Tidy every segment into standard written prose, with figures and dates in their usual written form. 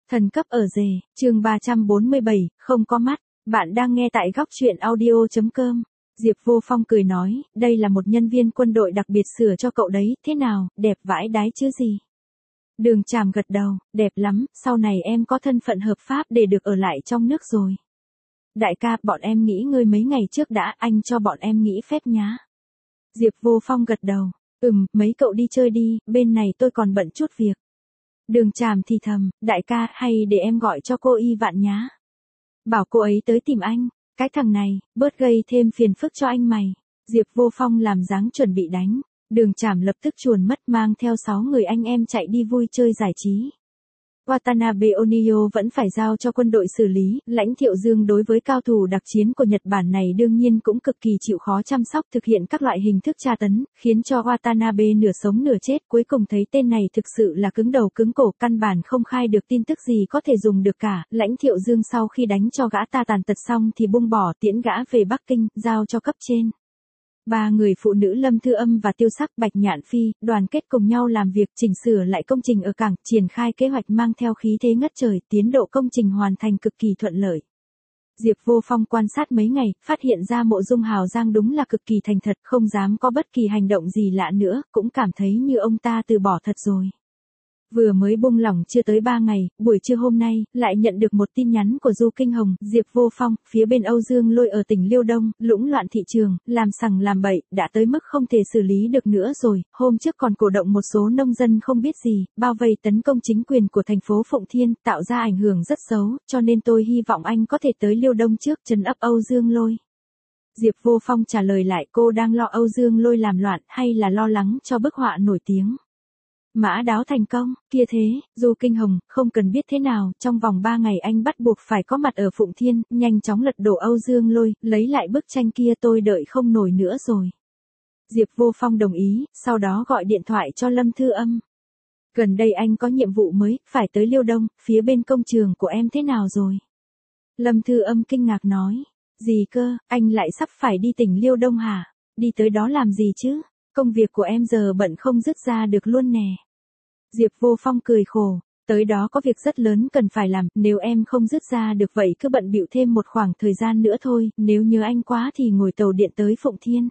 Thần cấp ở rể, chương 347, không có mắt. Bạn đang nghe tại góc truyện audio.com. Diệp Vô Phong cười nói, đây là một nhân viên quân đội đặc biệt sửa cho cậu đấy, thế nào, đẹp vãi đái chứ gì. Đường Tràm gật đầu, đẹp lắm, sau này em có thân phận hợp pháp để được ở lại trong nước rồi. Đại ca, bọn em nghỉ ngơi mấy ngày trước đã, anh cho bọn em nghỉ phép nhá. Diệp Vô Phong gật đầu, mấy cậu đi chơi đi, bên này tôi còn bận chút việc. Đường Tràm thì thầm, đại ca, hay để em gọi cho cô Y Vạn nhá. Bảo cô ấy tới tìm anh, cái thằng này, bớt gây thêm phiền phức cho anh mày. Diệp Vô Phong làm dáng chuẩn bị đánh. Đường Tràm lập tức chuồn mất mang theo 6 người anh em chạy đi vui chơi giải trí. Watanabe Oniyo vẫn phải giao cho quân đội xử lý, Lãnh Thiệu Dương đối với cao thủ đặc chiến của Nhật Bản này đương nhiên cũng cực kỳ chịu khó chăm sóc thực hiện các loại hình thức tra tấn, khiến cho Watanabe nửa sống nửa chết, cuối cùng thấy tên này thực sự là cứng đầu cứng cổ, căn bản không khai được tin tức gì có thể dùng được cả. Lãnh Thiệu Dương sau khi đánh cho gã ta tàn tật xong thì buông bỏ tiễn gã về Bắc Kinh, giao cho cấp trên. 3 người phụ nữ Lâm Thư Âm và Tiêu Sắc Bạch Nhạn Phi, đoàn kết cùng nhau làm việc chỉnh sửa lại công trình ở cảng, triển khai kế hoạch mang theo khí thế ngất trời, tiến độ công trình hoàn thành cực kỳ thuận lợi. Diệp Vô Phong quan sát mấy ngày, phát hiện ra Mộ Dung Hào Giang đúng là cực kỳ thành thật, không dám có bất kỳ hành động gì lạ nữa, cũng cảm thấy như ông ta từ bỏ thật rồi. Vừa mới buông lỏng chưa tới 3 ngày, buổi trưa hôm nay, lại nhận được một tin nhắn của Du Kinh Hồng, Diệp Vô Phong, phía bên Âu Dương Lôi ở tỉnh Liêu Đông, lũng loạn thị trường, làm sằng làm bậy, đã tới mức không thể xử lý được nữa rồi, hôm trước còn cổ động một số nông dân không biết gì, bao vây tấn công chính quyền của thành phố Phụng Thiên, tạo ra ảnh hưởng rất xấu, cho nên tôi hy vọng anh có thể tới Liêu Đông trước trấn áp Âu Dương Lôi. Diệp Vô Phong trả lời lại, cô đang lo Âu Dương Lôi làm loạn hay là lo lắng cho bức họa nổi tiếng? Mã đáo thành công, kia thế, Du Kinh Hồng, không cần biết thế nào, trong vòng 3 ngày anh bắt buộc phải có mặt ở Phụng Thiên, nhanh chóng lật đổ Âu Dương Lôi, lấy lại bức tranh kia, tôi đợi không nổi nữa rồi. Diệp Vô Phong đồng ý, sau đó gọi điện thoại cho Lâm Thư Âm. Gần đây anh có nhiệm vụ mới, phải tới Liêu Đông, phía bên công trường của em thế nào rồi? Lâm Thư Âm kinh ngạc nói, gì cơ, anh lại sắp phải đi tỉnh Liêu Đông hả? Đi tới đó làm gì chứ? Công việc của em giờ bận không dứt ra được luôn nè. Diệp Vô Phong cười khổ, tới đó có việc rất lớn cần phải làm, nếu em không dứt ra được vậy cứ bận bịu thêm một khoảng thời gian nữa thôi, nếu nhớ anh quá thì ngồi tàu điện tới Phụng Thiên.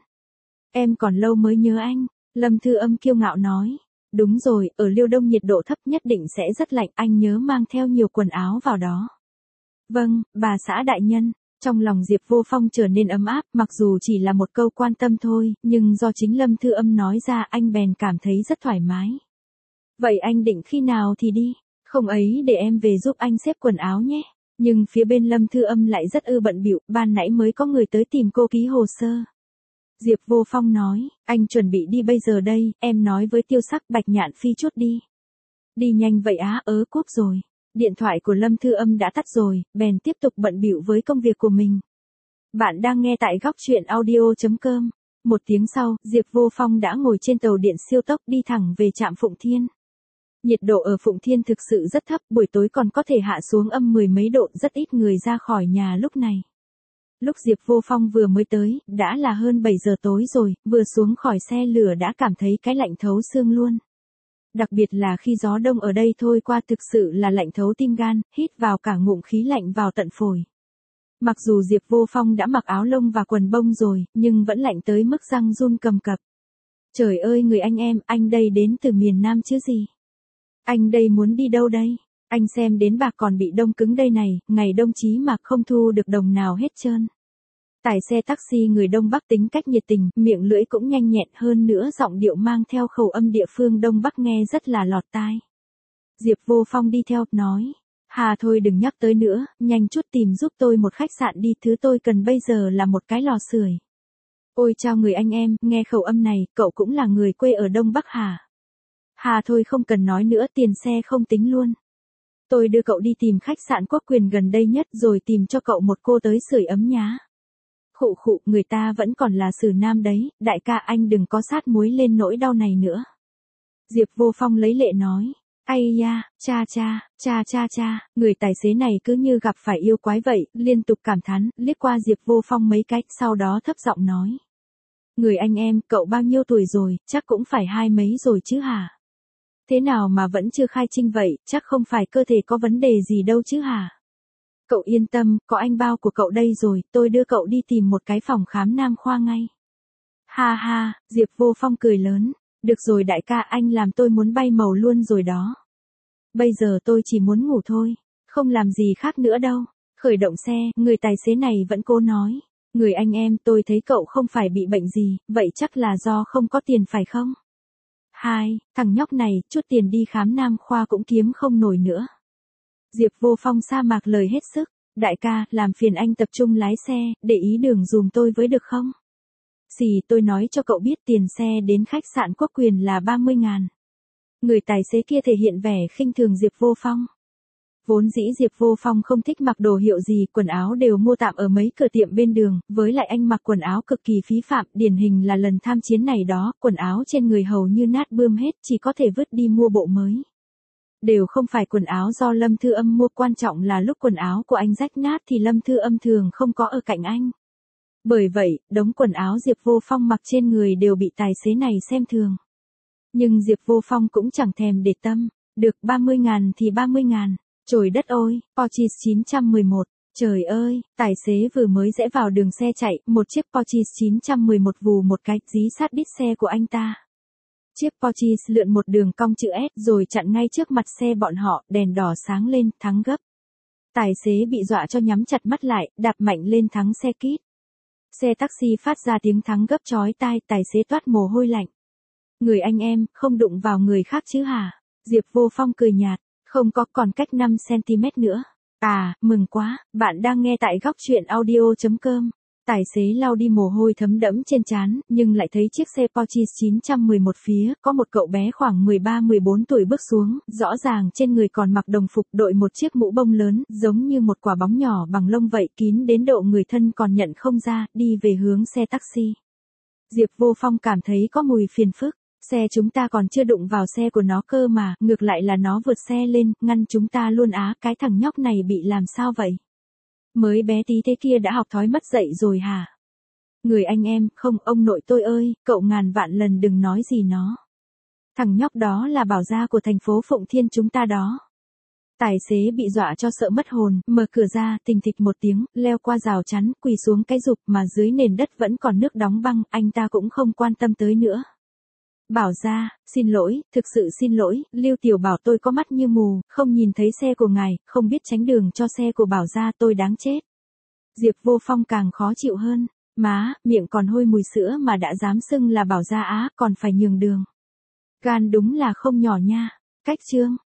Em còn lâu mới nhớ anh, Lâm Thư Âm kiêu ngạo nói. Đúng rồi, ở Liêu Đông nhiệt độ thấp nhất định sẽ rất lạnh, anh nhớ mang theo nhiều quần áo vào đó. Vâng, bà xã đại nhân. Trong lòng Diệp Vô Phong trở nên ấm áp, mặc dù chỉ là một câu quan tâm thôi, nhưng do chính Lâm Thư Âm nói ra anh bèn cảm thấy rất thoải mái. Vậy anh định khi nào thì đi? Không ấy để em về giúp anh xếp quần áo nhé. Nhưng phía bên Lâm Thư Âm lại rất bận bịu, ban nãy mới có người tới tìm cô ký hồ sơ. Diệp Vô Phong nói, anh chuẩn bị đi bây giờ đây, em nói với Tiêu Sắc Bạch Nhạn Phi chút đi. Đi nhanh vậy á, cúp rồi. Điện thoại của Lâm Thư Âm đã tắt rồi, bèn tiếp tục bận bịu với công việc của mình. Bạn đang nghe tại góc truyện audio.com. Một tiếng sau, Diệp Vô Phong đã ngồi trên tàu điện siêu tốc đi thẳng về trạm Phụng Thiên. Nhiệt độ ở Phụng Thiên thực sự rất thấp, buổi tối còn có thể hạ xuống âm 10 mấy độ, rất ít người ra khỏi nhà lúc này. Lúc Diệp Vô Phong vừa mới tới, đã là hơn 7 giờ tối rồi, vừa xuống khỏi xe lửa đã cảm thấy cái lạnh thấu xương luôn. Đặc biệt là khi gió đông ở đây thôi qua thực sự là lạnh thấu tim gan, hít vào cả ngụm khí lạnh vào tận phổi. Mặc dù Diệp Vô Phong đã mặc áo lông và quần bông rồi, nhưng vẫn lạnh tới mức răng run cầm cập. Trời ơi người anh em, anh đây đến từ miền Nam chứ gì? Anh đây muốn đi đâu đây? Anh xem đến bạc còn bị đông cứng đây này, ngày đông chí mà không thu được đồng nào hết trơn. Tài xe taxi người Đông Bắc tính cách nhiệt tình, miệng lưỡi cũng nhanh nhẹn, hơn nữa giọng điệu mang theo khẩu âm địa phương Đông Bắc nghe rất là lọt tai. Diệp Vô Phong đi theo, nói, Hà thôi đừng nhắc tới nữa, nhanh chút tìm giúp tôi một khách sạn đi, thứ tôi cần bây giờ là một cái lò sưởi. Ôi chao người anh em, nghe khẩu âm này, cậu cũng là người quê ở Đông Bắc hả? Hà thôi không cần nói nữa, tiền xe không tính luôn. Tôi đưa cậu đi tìm khách sạn Quốc Quyền gần đây nhất rồi tìm cho cậu một cô tới sưởi ấm nhá. Khụ, người ta vẫn còn là xử nam đấy, đại ca anh đừng có sát muối lên nỗi đau này nữa. Diệp Vô Phong lấy lệ nói, ai da, cha, người tài xế này cứ như gặp phải yêu quái vậy, liên tục cảm thán, liếc qua Diệp Vô Phong mấy cách, sau đó thấp giọng nói. Người anh em, cậu bao nhiêu tuổi rồi, chắc cũng phải 20 mấy rồi chứ hả? Thế nào mà vẫn chưa khai trinh vậy, chắc không phải cơ thể có vấn đề gì đâu chứ hả? Cậu yên tâm, có anh bao của cậu đây rồi, tôi đưa cậu đi tìm một cái phòng khám nam khoa ngay. Ha ha, Diệp Vô Phong cười lớn. Được rồi đại ca, anh làm tôi muốn bay màu luôn rồi đó. Bây giờ tôi chỉ muốn ngủ thôi, không làm gì khác nữa đâu. Khởi động xe, người tài xế này vẫn cố nói. Người anh em, tôi thấy cậu không phải bị bệnh gì, vậy chắc là do không có tiền phải không? Hai, thằng nhóc này, chút tiền đi khám nam khoa cũng kiếm không nổi nữa. Diệp Vô Phong sa mạc lời hết sức. Đại ca, làm phiền anh tập trung lái xe, để ý đường dùm tôi với được không? Xì, tôi nói cho cậu biết tiền xe đến khách sạn Quốc Quyền là 30.000. Người tài xế kia thể hiện vẻ khinh thường Diệp Vô Phong. Vốn dĩ Diệp Vô Phong không thích mặc đồ hiệu gì, quần áo đều mua tạm ở mấy cửa tiệm bên đường, với lại anh mặc quần áo cực kỳ phí phạm, điển hình là lần tham chiến này đó, quần áo trên người hầu như nát bươm hết, chỉ có thể vứt đi mua bộ mới. Đều không phải quần áo do Lâm Thư Âm mua, quan trọng là lúc quần áo của anh rách nát thì Lâm Thư Âm thường không có ở cạnh anh. Bởi vậy, đống quần áo Diệp Vô Phong mặc trên người đều bị tài xế này xem thường. Nhưng Diệp Vô Phong cũng chẳng thèm để tâm, được 30.000 thì 30.000. Trời đất ơi, Porsche 911, trời ơi, tài xế vừa mới rẽ vào đường xe chạy, một chiếc Porsche 911 vù một cái, dí sát đít xe của anh ta. Chiếc Porsche lượn một đường cong chữ S rồi chặn ngay trước mặt xe bọn họ, đèn đỏ sáng lên, thắng gấp. Tài xế bị dọa cho nhắm chặt mắt lại, đạp mạnh lên thắng xe kít. Xe taxi phát ra tiếng thắng gấp chói tai, tài xế toát mồ hôi lạnh. Người anh em, không đụng vào người khác chứ hả? Diệp Vô Phong cười nhạt, không có, còn cách 5cm nữa. À, mừng quá, bạn đang nghe tại góc truyện audio.com. Tài xế lau đi mồ hôi thấm đẫm trên trán, nhưng lại thấy chiếc xe Porsche 911 phía, có một cậu bé khoảng 13-14 tuổi bước xuống, rõ ràng trên người còn mặc đồng phục, đội một chiếc mũ bông lớn, giống như một quả bóng nhỏ bằng lông vậy, kín đến độ người thân còn nhận không ra, đi về hướng xe taxi. Diệp Vô Phong cảm thấy có mùi phiền phức. Xe chúng ta còn chưa đụng vào xe của nó cơ mà, ngược lại là nó vượt xe lên, ngăn chúng ta luôn á, cái thằng nhóc này bị làm sao vậy? Mới bé tí thế kia đã học thói mất dạy rồi hả? Người anh em, không, ông nội tôi ơi, cậu ngàn vạn lần đừng nói gì nó. Thằng nhóc đó là bảo gia của thành phố Phụng Thiên chúng ta đó. Tài xế bị dọa cho sợ mất hồn, mở cửa ra, tình thịch một tiếng, leo qua rào chắn, quỳ xuống cái rụp mà dưới nền đất vẫn còn nước đóng băng, anh ta cũng không quan tâm tới nữa. Bảo gia, xin lỗi, thực sự xin lỗi, Lưu Tiểu Bảo tôi có mắt như mù, không nhìn thấy xe của ngài, không biết tránh đường cho xe của Bảo gia, tôi đáng chết. Diệp Vô Phong càng khó chịu hơn, má, miệng còn hôi mùi sữa mà đã dám xưng là Bảo gia á, còn phải nhường đường. Gan đúng là không nhỏ nha. Cách chương